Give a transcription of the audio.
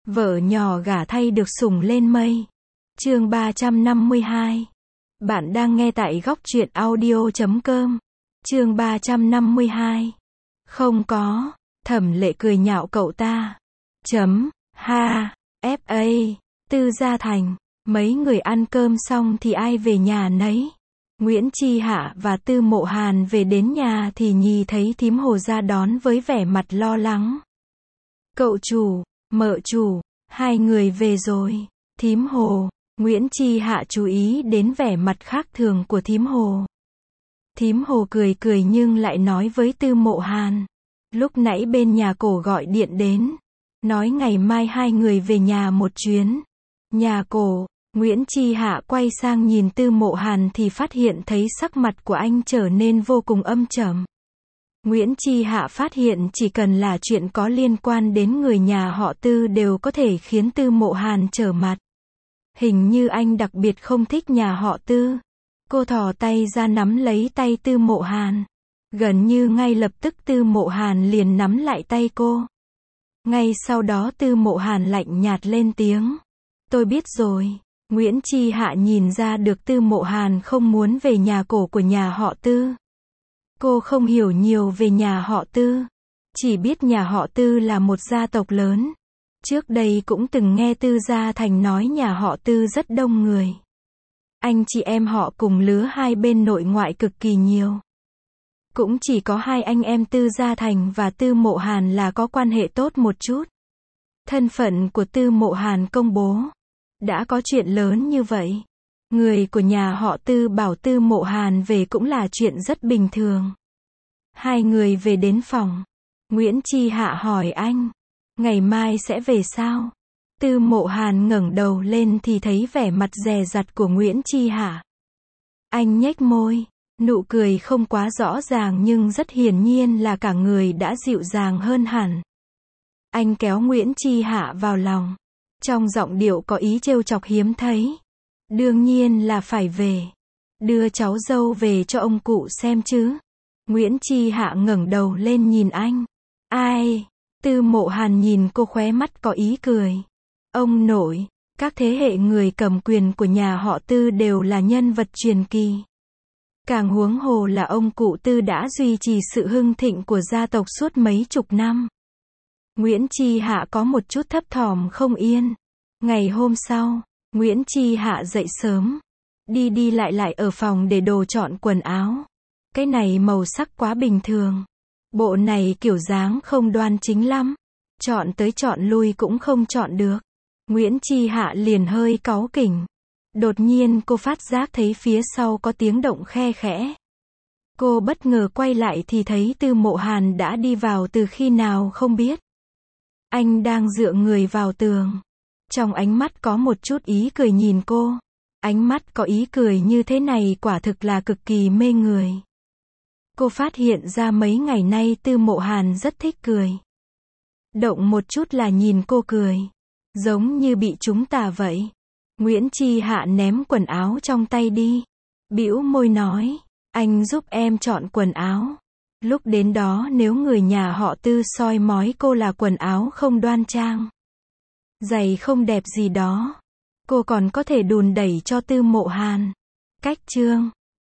Vợ nhỏ gả thay được sủng lên mây. Chương 352. Bạn đang nghe tại góc truyện audio.com. Chương 352. Không có. Thẩm Lệ cười nhạo cậu ta. Ha. F.A. Tư Gia Thành. Mấy người ăn cơm xong thì ai về nhà nấy. Nguyễn Chi Hạ và Tư Mộ Hàn về đến nhà thì nhìn thấy thím Hồ ra đón với vẻ mặt lo lắng. Cậu chủ, mợ chủ, hai người về rồi. Thím Hồ. Nguyễn Chi Hạ chú ý đến vẻ mặt khác thường của thím Hồ. Thím Hồ cười cười nhưng lại nói với Tư Mộ Hàn. Lúc nãy bên nhà cổ gọi điện đến. Nói ngày mai hai người về nhà một chuyến. Nhà cổ. Nguyễn Chi Hạ quay sang nhìn Tư Mộ Hàn thì phát hiện thấy sắc mặt của anh trở nên vô cùng âm trầm. Nguyễn Chi Hạ phát hiện chỉ cần là chuyện có liên quan đến người nhà họ Tư đều có thể khiến Tư Mộ Hàn trở mặt. Hình như anh đặc biệt không thích nhà họ Tư. Cô thò tay ra nắm lấy tay Tư Mộ Hàn. Gần như ngay lập tức Tư Mộ Hàn liền nắm lại tay cô. Ngay sau đó Tư Mộ Hàn lạnh nhạt lên tiếng. Tôi biết rồi. Nguyễn Chi Hạ nhìn ra được Tư Mộ Hàn không muốn về nhà cổ của nhà họ Tư. Cô không hiểu nhiều về nhà họ Tư. Chỉ biết nhà họ Tư là một gia tộc lớn. Trước đây cũng từng nghe Tư Gia Thành nói nhà họ Tư rất đông người. Anh chị em họ cùng lứa hai bên nội ngoại cực kỳ nhiều. Cũng chỉ có hai anh em Tư Gia Thành và Tư Mộ Hàn là có quan hệ tốt một chút. Thân phận của Tư Mộ Hàn công bố. Đã có chuyện lớn như vậy. Người của nhà họ Tư bảo Tư Mộ Hàn về cũng là chuyện rất bình thường. Hai người về đến phòng. Nguyễn Chi Hạ hỏi anh. Ngày mai sẽ về sao? Tư Mộ Hàn ngẩng đầu lên thì thấy vẻ mặt dè dặt của Nguyễn Chi Hạ. Anh nhếch môi. Nụ cười không quá rõ ràng nhưng rất hiển nhiên là cả người đã dịu dàng hơn hẳn. Anh kéo Nguyễn Chi Hạ vào lòng. Trong giọng điệu có ý trêu chọc hiếm thấy. Đương nhiên là phải về. Đưa cháu dâu về cho ông cụ xem chứ. Nguyễn Chi Hạ ngẩng đầu lên nhìn anh. Ai? Tư Mộ Hàn nhìn cô khóe mắt có ý cười. Ông nội, các thế hệ người cầm quyền của nhà họ Tư đều là nhân vật truyền kỳ. Càng huống hồ là ông cụ Tư đã duy trì sự hưng thịnh của gia tộc suốt mấy chục năm. Nguyễn Chi Hạ có một chút thấp thỏm không yên. Ngày hôm sau, Nguyễn Chi Hạ dậy sớm. Đi đi lại lại ở phòng để đồ chọn quần áo. Cái này màu sắc quá bình thường. Bộ này kiểu dáng không đoan chính lắm. Chọn tới chọn lui cũng không chọn được. Nguyễn Chi Hạ liền hơi cáu kỉnh. Đột nhiên cô phát giác thấy phía sau có tiếng động khe khẽ. Cô bất ngờ quay lại thì thấy Tư Mộ Hàn đã đi vào từ khi nào không biết. Anh đang dựa người vào tường. Trong ánh mắt có một chút ý cười nhìn cô. Ánh mắt có ý cười như thế này quả thực là cực kỳ mê người. Cô phát hiện ra mấy ngày nay Tư Mộ Hàn rất thích cười. Động một chút là nhìn cô cười. Giống như bị trúng tà vậy. Nguyễn Chi Hạ ném quần áo trong tay đi. Bĩu môi nói. Anh giúp em chọn quần áo. Lúc đến đó nếu người nhà họ Tư soi mói cô là quần áo không đoan trang. Giày không đẹp gì đó. Cô còn có thể đùn đẩy cho Tư Mộ Hàn. Cách chương.